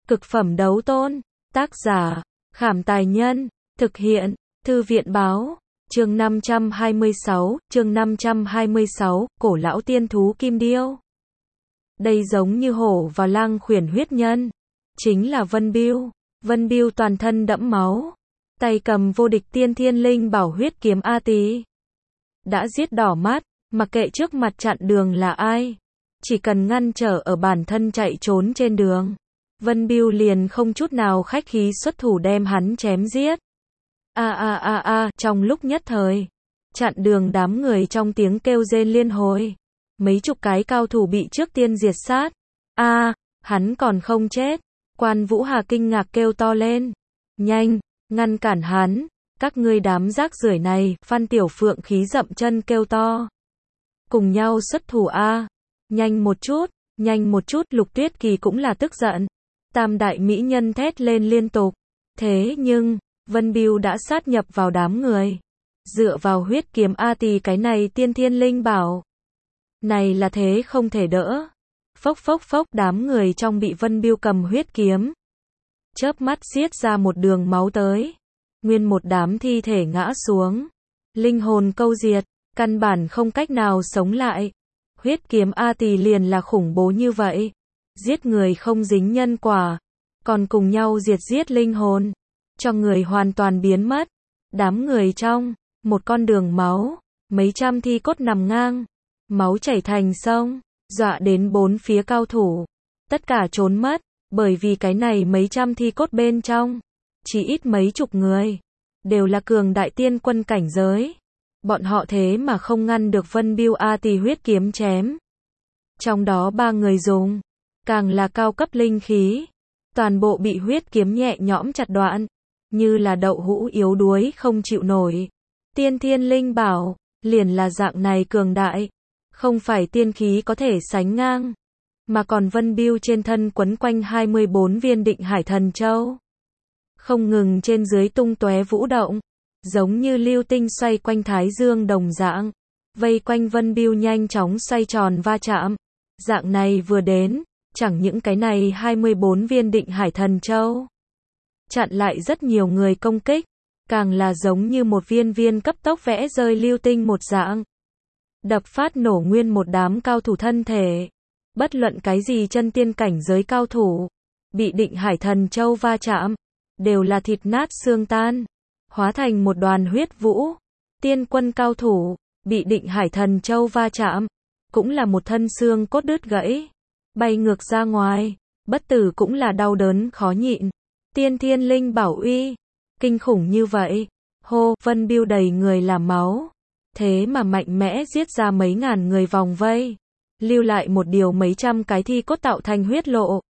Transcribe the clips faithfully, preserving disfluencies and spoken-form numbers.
Cực phẩm đấu tôn. Tác giả, Khảm Tài Nhân. Thực hiện, Thư viện Báo. Chương năm trăm hai mươi sáu, chương năm trăm hai mươi sáu, cổ lão tiên thú kim điêu. Đây giống như hổ và lang khuyển huyết nhân. Chính là Vân Bưu. Vân Bưu toàn thân đẫm máu. Tay cầm vô địch tiên thiên linh bảo huyết kiếm A Tỳ. Đã giết đỏ mắt, mặc kệ trước mặt chặn đường là ai. Chỉ cần ngăn trở ở bản thân chạy trốn trên đường. Vân Bưu liền không chút nào khách khí xuất thủ đem hắn chém giết. A a a a, trong lúc nhất thời, chặn đường đám người trong tiếng kêu rên liên hồi. Mấy chục cái cao thủ bị trước tiên diệt sát. A, hắn còn không chết. Quan Vũ Hà kinh ngạc kêu to lên. Nhanh, ngăn cản hắn, các ngươi đám rác rưởi này, Phan Tiểu Phượng khí dậm chân kêu to. Cùng nhau xuất thủ a, nhanh một chút, nhanh một chút, Lục Tuyết Kỳ cũng là tức giận. Tam đại mỹ nhân thét lên liên tục. Thế nhưng, Vân Bưu đã sát nhập vào đám người. Dựa vào huyết kiếm A Tỳ cái này tiên thiên linh bảo. Này là thế không thể đỡ. Phốc phốc phốc, đám người trong bị Vân Bưu cầm huyết kiếm. Chớp mắt xiết ra một đường máu tới. Nguyên một đám thi thể ngã xuống. Linh hồn câu diệt, căn bản không cách nào sống lại. Huyết kiếm A Tỳ liền là khủng bố như vậy. Giết người không dính nhân quả. Còn cùng nhau diệt giết linh hồn. Cho người hoàn toàn biến mất. Đám người trong, một con đường máu. Mấy trăm thi cốt nằm ngang. Máu chảy thành sông. Dọa đến bốn phía cao thủ. Tất cả trốn mất. Bởi vì cái này mấy trăm thi cốt bên trong. Chỉ ít mấy chục người. Đều là cường đại tiên quân cảnh giới. Bọn họ thế mà không ngăn được Vân Bưu A Tỳ huyết kiếm chém. Trong đó ba người dùng. Càng là cao cấp linh khí. Toàn bộ bị huyết kiếm nhẹ nhõm chặt đoạn. Như là đậu hũ yếu đuối không chịu nổi. Tiên thiên linh bảo. Liền là dạng này cường đại. Không phải tiên khí có thể sánh ngang. Mà còn Vân Bưu trên thân quấn quanh hai mươi bốn viên định hải thần châu. Không ngừng trên dưới tung tóe vũ động. Giống như lưu tinh xoay quanh thái dương đồng dạng. Vây quanh Vân Bưu nhanh chóng xoay tròn va chạm. Dạng này vừa đến. Chẳng những cái này hai mươi bốn viên định hải thần châu. Chặn lại rất nhiều người công kích. Càng là giống như một viên viên cấp tốc vẽ rơi lưu tinh một dạng. Đập phát nổ nguyên một đám cao thủ thân thể. Bất luận cái gì chân tiên cảnh giới cao thủ. Bị định hải thần châu va chạm. Đều là thịt nát xương tan. Hóa thành một đoàn huyết vũ. Tiên quân cao thủ. Bị định hải thần châu va chạm. Cũng là một thân xương cốt đứt gãy. Bay ngược ra ngoài. Bất tử cũng là đau đớn khó nhịn. Tiên thiên linh bảo uy. Kinh khủng như vậy. Hô, Vân Bưu đầy người là máu. Thế mà mạnh mẽ giết ra mấy ngàn người vòng vây. Lưu lại một điều mấy trăm cái thi cốt tạo thành huyết lộ.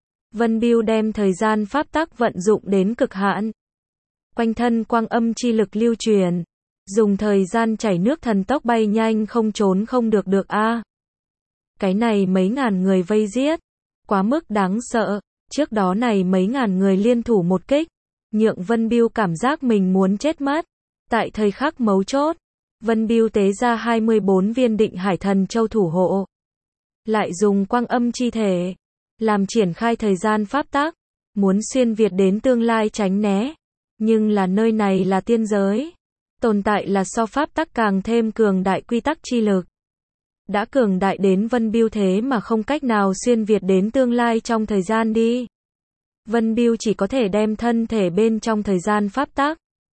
Vân Bưu đem thời gian pháp tắc vận dụng đến cực hạn. Quanh thân quang âm chi lực lưu truyền. Dùng thời gian chảy nước thần tốc bay nhanh không trốn không được được a. À, cái này mấy ngàn người vây giết. Quá mức đáng sợ. Trước đó này mấy ngàn người liên thủ một kích. Nhượng Vân Bưu cảm giác mình muốn chết mất. Tại thời khắc mấu chốt. Vân Bưu tế ra hai mươi bốn viên định hải thần châu thủ hộ. Lại dùng quang âm chi thể. Làm triển khai thời gian pháp tắc. Muốn xuyên việt đến tương lai tránh né. Nhưng là nơi này là tiên giới. Tồn tại là so pháp tắc càng thêm cường đại quy tắc chi lực. Đã cường đại đến Vân Bưu thế mà không cách nào xuyên việt đến tương lai trong thời gian đi. Vân Bưu chỉ có thể đem thân thể bên trong thời gian pháp tắc.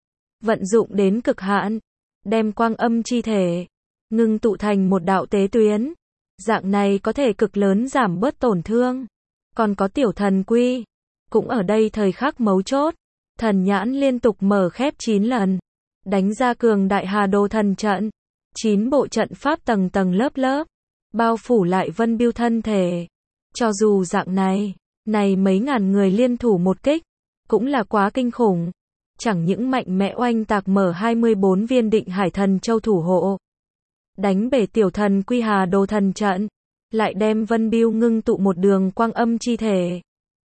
Vận dụng đến cực hạn. Đem quang âm chi thể. Ngưng tụ thành một đạo tế tuyến. Dạng này có thể cực lớn giảm bớt tổn thương. Còn có tiểu thần quy. Cũng ở đây thời khắc mấu chốt. Thần nhãn liên tục mở khép chín lần. Đánh ra cường đại Hà Đồ thần trận. chín bộ trận pháp tầng tầng lớp lớp. Bao phủ lại Vân Bưu thân thể. Cho dù dạng này. Này mấy ngàn người liên thủ một kích. Cũng là quá kinh khủng. Chẳng những mạnh mẽ oanh tạc mở hai mươi bốn viên định hải thần châu thủ hộ. Đánh bể tiểu thần quy Hà Đồ thần trận. Lại đem Vân Bưu ngưng tụ một đường quang âm chi thể.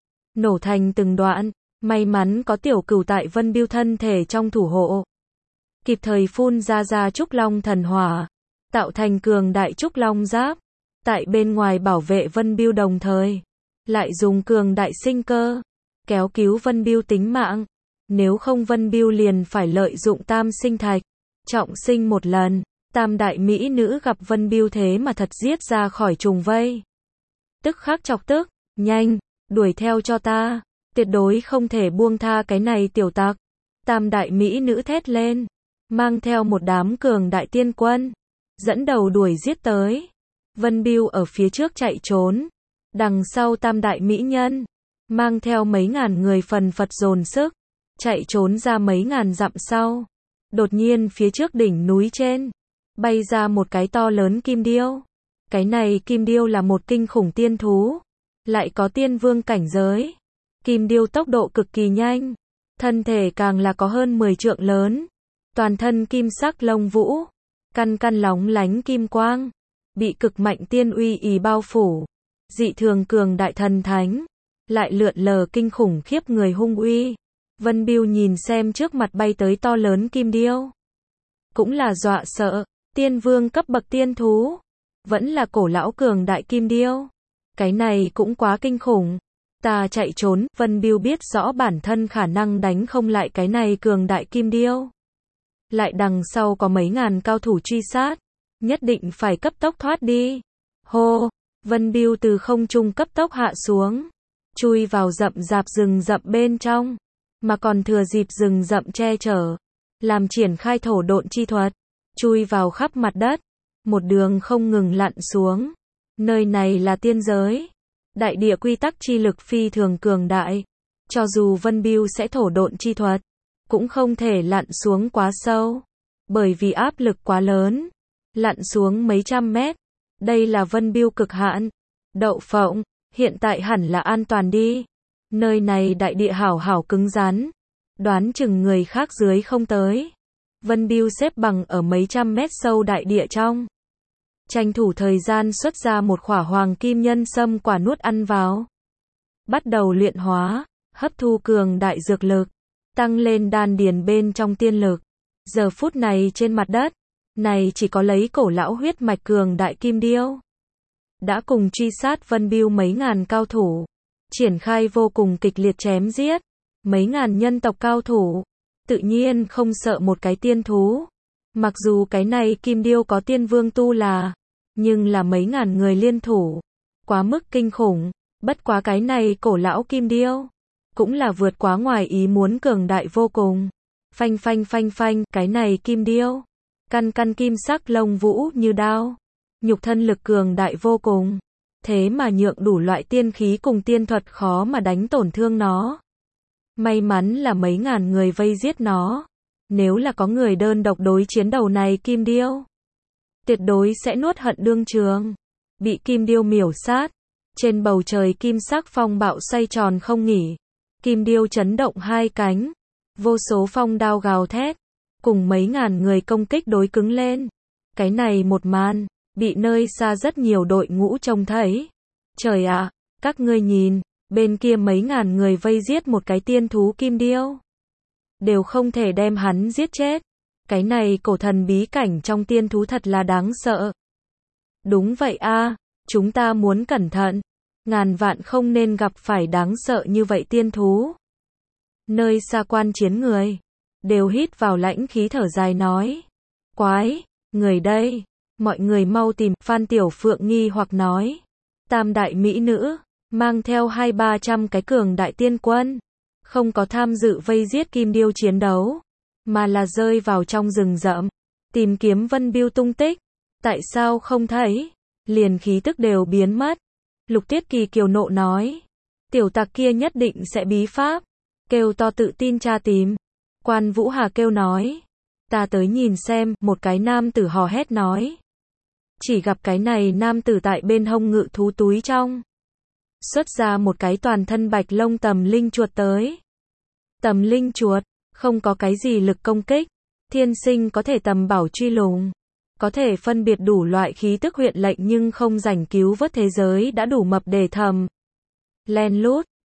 Nổ thành từng đoạn. May mắn có tiểu cửu tại Vân Bưu thân thể trong thủ hộ. Kịp thời phun ra ra trúc long thần hỏa. Tạo thành cường đại trúc long giáp. Tại bên ngoài bảo vệ Vân Bưu đồng thời. Lại dùng cường đại sinh cơ. kéo cứu Vân Bưu tính mạng. Nếu không Vân Bưu liền phải lợi dụng tam sinh thạch, trọng sinh một lần. Tam đại mỹ nữ gặp Vân Bưu thế mà thật giết ra khỏi trùng vây. Tức khắc chọc tức, nhanh, đuổi theo cho ta, tuyệt đối không thể buông tha cái này tiểu tặc. Tam đại mỹ nữ thét lên, mang theo một đám cường đại tiên quân, dẫn đầu đuổi giết tới. Vân Bưu ở phía trước chạy trốn, đằng sau tam đại mỹ nhân, mang theo mấy ngàn người phần phật dồn sức, chạy trốn ra mấy ngàn dặm sau. Đột nhiên phía trước đỉnh núi trên, bay ra một cái to lớn kim điêu. Cái này kim điêu là một kinh khủng tiên thú, lại có tiên vương cảnh giới. Kim điêu tốc độ cực kỳ nhanh, thân thể càng là có hơn mười trượng lớn, toàn thân kim sắc lông vũ, căn căn lóng lánh kim quang, bị cực mạnh tiên uy ý bao phủ, dị thường cường đại thần thánh, lại lượn lờ kinh khủng khiếp người hung uy. Vân Bưu nhìn xem trước mặt bay tới to lớn kim điêu, cũng là dọa sợ, tiên vương cấp bậc tiên thú, vẫn là cổ lão cường đại kim điêu. Cái này cũng quá kinh khủng. Ta chạy trốn, Vân Bưu biết rõ bản thân khả năng đánh không lại cái này cường đại kim điêu. Lại đằng sau có mấy ngàn cao thủ truy sát, nhất định phải cấp tốc thoát đi. Hô, Vân Bưu từ không trung cấp tốc hạ xuống, chui vào rậm rạp rừng rậm bên trong, mà còn thừa dịp rừng rậm che chở, làm triển khai thổ độn chi thuật, chui vào khắp mặt đất, một đường không ngừng lặn xuống. Nơi này là tiên giới, đại địa quy tắc chi lực phi thường cường đại, cho dù Vân Bưu sẽ thổ độn chi thuật, cũng không thể lặn xuống quá sâu, bởi vì áp lực quá lớn, lặn xuống mấy trăm mét, đây là Vân Bưu cực hạn. Đậu phộng, hiện tại hẳn là an toàn đi, nơi này đại địa hảo hảo cứng rắn, đoán chừng người khác dưới không tới. Vân Bưu xếp bằng ở mấy trăm mét sâu đại địa trong, tranh thủ thời gian xuất ra một khỏa hoàng kim nhân sâm quả nuốt ăn vào, bắt đầu luyện hóa, hấp thu cường đại dược lực, tăng lên đan điền bên trong tiên lực. Giờ phút này trên mặt đất này chỉ có lấy cổ lão huyết mạch cường đại kim điêu, đã cùng truy sát Vân Bưu mấy ngàn cao thủ, triển khai vô cùng kịch liệt chém giết. Mấy ngàn nhân tộc cao thủ, tự nhiên không sợ một cái tiên thú. Mặc dù cái này kim điêu có tiên vương tu là, nhưng là mấy ngàn người liên thủ, quá mức kinh khủng. Bất quá cái này cổ lão kim điêu, cũng là vượt quá ngoài ý muốn cường đại vô cùng. Phanh phanh phanh phanh, cái này kim điêu, căn căn kim sắc lông vũ như đao, nhục thân lực cường đại vô cùng, thế mà nhượng đủ loại tiên khí cùng tiên thuật khó mà đánh tổn thương nó. May mắn là mấy ngàn người vây giết nó, nếu là có người đơn độc đối chiến đầu này kim điêu, tuyệt đối sẽ nuốt hận đương trường, bị kim điêu miểu sát. Trên bầu trời kim sắc phong bạo xoay tròn không nghỉ, kim điêu chấn động hai cánh, vô số phong đao gào thét, cùng mấy ngàn người công kích đối cứng lên. Cái này một màn, bị nơi xa rất nhiều đội ngũ trông thấy. Trời ạ, các ngươi nhìn, bên kia mấy ngàn người vây giết một cái tiên thú kim điêu, đều không thể đem hắn giết chết. Cái này cổ thần bí cảnh trong tiên thú thật là đáng sợ. Đúng vậy a, chúng ta muốn cẩn thận, ngàn vạn không nên gặp phải đáng sợ như vậy tiên thú. Nơi xa quan chiến người, đều hít vào lãnh khí thở dài nói. Quái, người đây, mọi người mau tìm. Phan Tiểu Phượng nghi hoặc nói. Tam đại mỹ nữ, mang theo hai ba trăm cái cường đại tiên quân, không có tham dự vây giết kim điêu chiến đấu, mà là rơi vào trong rừng rậm, tìm kiếm Vân Bưu tung tích. Tại sao không thấy, liền khí tức đều biến mất. Lục Tiết Kỳ kiều nộ nói. Tiểu tặc kia nhất định sẽ bí pháp, kêu to tự tin tra tìm. Quan Vũ Hà kêu nói. Ta tới nhìn xem. Một cái nam tử hò hét nói. Chỉ gặp cái này nam tử tại bên hông ngự thú túi trong, xuất ra một cái toàn thân bạch lông tầm linh chuột tới. Tầm linh chuột, không có cái gì lực công kích, thiên sinh có thể tầm bảo truy lùng, có thể phân biệt đủ loại khí tức huyện lệnh nhưng không rảnh cứu vớt thế giới đã đủ mập để thầm. Len lút,